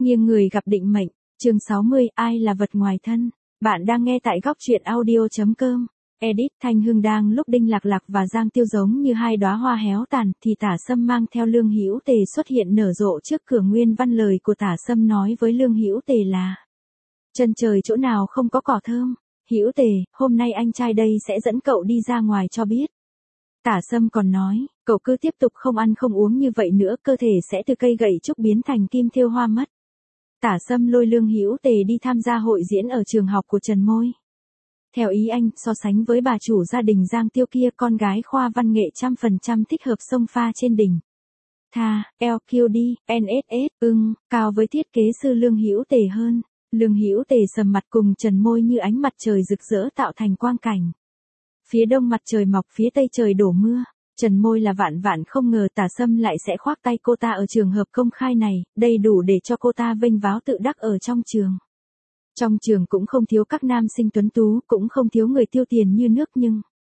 Nghiêng người gặp định mệnh, chương 60, ai là vật ngoài thân. Bạn đang nghe tại góc truyện audio.com. Edit Thanh Hưng đang lúc Đinh Lạc Lạc và Giang Tiêu giống như hai đóa hoa héo tàn, thì Tả Sâm mang theo Lương Hữu Tề xuất hiện nở rộ trước cửa. Nguyên văn lời của Tả Sâm nói với Lương Hữu Tề là: chân trời chỗ nào không có cỏ thơm, Hữu Tề, hôm nay anh trai đây sẽ dẫn cậu đi ra ngoài cho biết. Tả Sâm còn nói, cậu cứ tiếp tục không ăn không uống như vậy nữa, cơ thể sẽ từ cây gậy trúc biến thành kim thêu hoa mất. Tả Sâm lôi Lương Hữu Tề đi tham gia hội diễn ở trường học của Trần Môi. Theo ý anh, so sánh với bà chủ gia đình Giang Tiêu kia, con gái khoa văn nghệ 100% thích hợp xông pha trên đỉnh. LQD, NSS, cao với thiết kế sư Lương Hữu Tề hơn. Lương Hữu Tề sầm mặt cùng Trần Môi như ánh mặt trời rực rỡ tạo thành quang cảnh. Phía đông mặt trời mọc, phía tây trời đổ mưa. Trần Môi là vạn vạn không ngờ Tả Sâm lại sẽ khoác tay cô ta ở trường hợp công khai này, đây đủ để cho cô ta vênh váo tự đắc ở trong trường. Trong trường cũng không thiếu các nam sinh tuấn tú, cũng không thiếu người tiêu tiền như nước, nhưng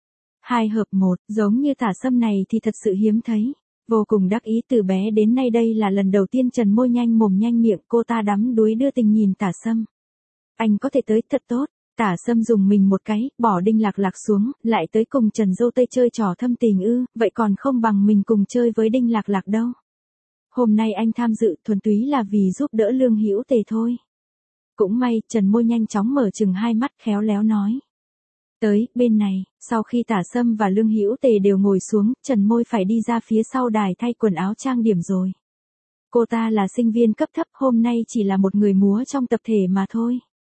hai hợp một, giống như Tả Sâm này thì thật sự hiếm thấy. Vô cùng đắc ý, từ bé đến nay đây là lần đầu tiên Trần Môi nhanh mồm nhanh miệng, cô ta đắm đuối đưa tình nhìn Tả Sâm. Anh có thể tới thật tốt. Tả Sâm dùng mình một cái, bỏ Đinh Lạc Lạc xuống, lại tới cùng Trần Dâu Tây chơi trò thâm tình ư, vậy còn không bằng mình cùng chơi với Đinh Lạc Lạc đâu. Hôm nay anh tham dự thuần túy là vì giúp đỡ Lương Hữu Tề thôi. Cũng may, Trần Môi nhanh chóng mở chừng hai mắt khéo léo nói. Tới, bên này, sau khi Tả Sâm và Lương Hữu Tề đều ngồi xuống, Trần Môi phải đi ra phía sau đài thay quần áo trang điểm rồi. Cô ta là sinh viên cấp thấp, hôm nay chỉ là một người múa trong tập thể mà thôi.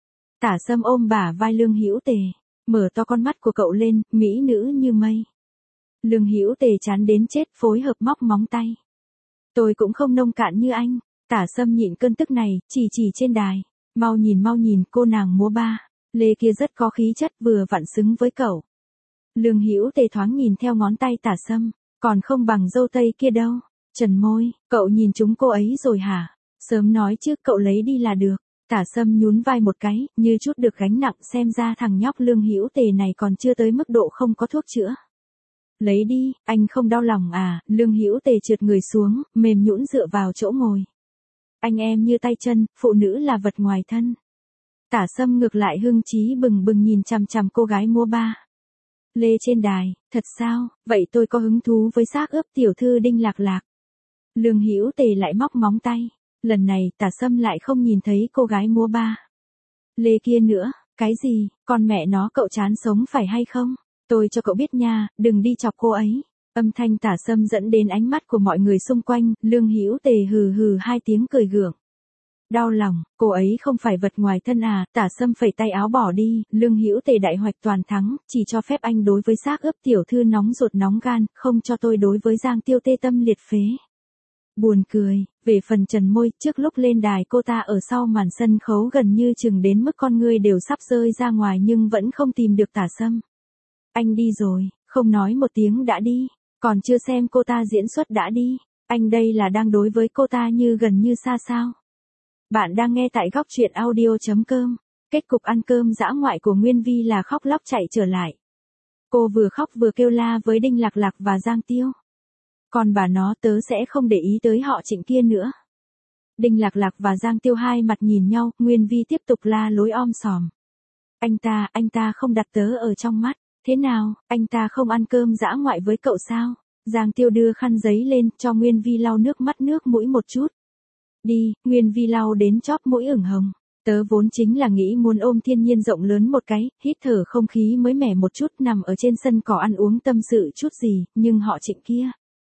Tả Sâm ôm bả vai Lương Hữu Tề, mở to con mắt của cậu lên, mỹ nữ như mây. Lương Hữu Tề chán đến chết, phối hợp móc móng tay. Tôi cũng không nông cạn như anh. Tả Sâm nhịn cơn tức này, chỉ trên đài. Mau nhìn, cô nàng múa ba lê kia rất có khí chất, vừa vặn xứng với cậu. Lương Hữu Tề thoáng nhìn theo ngón tay Tả Sâm, còn không bằng dâu tây kia đâu. Trần Môi, cậu nhìn chúng cô ấy rồi hả? Sớm nói chứ, cậu lấy đi là được. Tả Sâm nhún vai một cái, như chút được gánh nặng, xem ra thằng nhóc Lương Hữu Tề này còn chưa tới mức độ không có thuốc chữa. Lấy đi, anh không đau lòng à? Lương Hữu Tề trượt người xuống, mềm nhũn dựa vào chỗ ngồi. Anh em như tay chân, phụ nữ là vật ngoài thân. Tả Sâm ngược lại hưng chí bừng bừng nhìn chằm chằm cô gái múa ba lê trên đài, thật sao, vậy tôi có hứng thú với xác ướp tiểu thư Đinh Lạc Lạc. Lương Hữu Tề lại móc móng tay. Lần này Tả Sâm lại không nhìn thấy cô gái múa ba lê kia nữa. Cái gì, con mẹ nó, cậu chán sống phải hay không? Tôi cho cậu biết nha, đừng đi chọc cô ấy. Âm thanh Tả Sâm dẫn đến ánh mắt của mọi người xung quanh. Lương Hữu Tề hừ hừ hai tiếng cười gượng. Đau lòng, cô ấy không phải vật ngoài thân à? Tả Sâm phẩy tay áo bỏ đi. Lương Hữu Tề đại hoạch toàn thắng, chỉ cho phép anh đối với xác ướp tiểu thư nóng ruột nóng gan, không cho tôi đối với Giang Tiêu tê tâm liệt phế. Buồn cười. Về phần Trần Môi, trước lúc lên đài cô ta ở sau màn sân khấu gần như chừng đến mức con ngươi đều sắp rơi ra ngoài, nhưng vẫn không tìm được Tả Sâm. Anh đi rồi, không nói một tiếng đã đi, còn chưa xem cô ta diễn xuất đã đi. Anh đây là đang đối với cô ta như gần như xa sao? Bạn đang nghe tại góc truyện audio.com. Kết cục ăn cơm dã ngoại của Nguyên Vi là khóc lóc chạy trở lại. Cô vừa khóc vừa kêu la với Đinh Lạc Lạc và Giang Tiêu. Còn bà nó, tớ sẽ không để ý tới họ Trịnh kia nữa. Đinh Lạc Lạc và Giang Tiêu hai mặt nhìn nhau, Nguyên Vi tiếp tục la lối om sòm. Anh ta không đặt tớ ở trong mắt. Thế nào, anh ta không ăn cơm dã ngoại với cậu sao? Giang Tiêu đưa khăn giấy lên, cho Nguyên Vi lau nước mắt nước mũi một chút. Đi, Nguyên Vi lau đến chóp mũi ửng hồng. Tớ vốn chính là nghĩ muốn ôm thiên nhiên rộng lớn một cái, hít thở không khí mới mẻ một chút, nằm ở trên sân cỏ ăn uống tâm sự chút gì, nhưng họ Trịnh kia.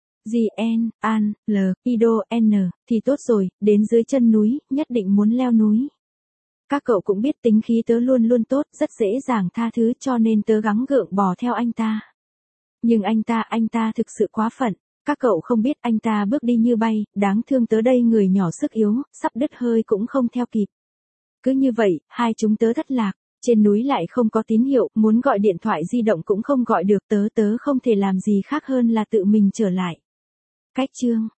GN, An, L, Ido, N, thì tốt rồi, đến dưới chân núi, nhất định muốn leo núi. Các cậu cũng biết tính khí tớ luôn luôn tốt, rất dễ dàng tha thứ, cho nên tớ gắng gượng bò theo anh ta. Nhưng anh ta thực sự quá phận. Các cậu không biết anh ta bước đi như bay, đáng thương tớ đây người nhỏ sức yếu, sắp đứt hơi cũng không theo kịp. Cứ như vậy, hai chúng tớ thất lạc. Trên núi lại không có tín hiệu, muốn gọi điện thoại di động cũng không gọi được, tớ không thể làm gì khác hơn là tự mình trở lại. Cách chương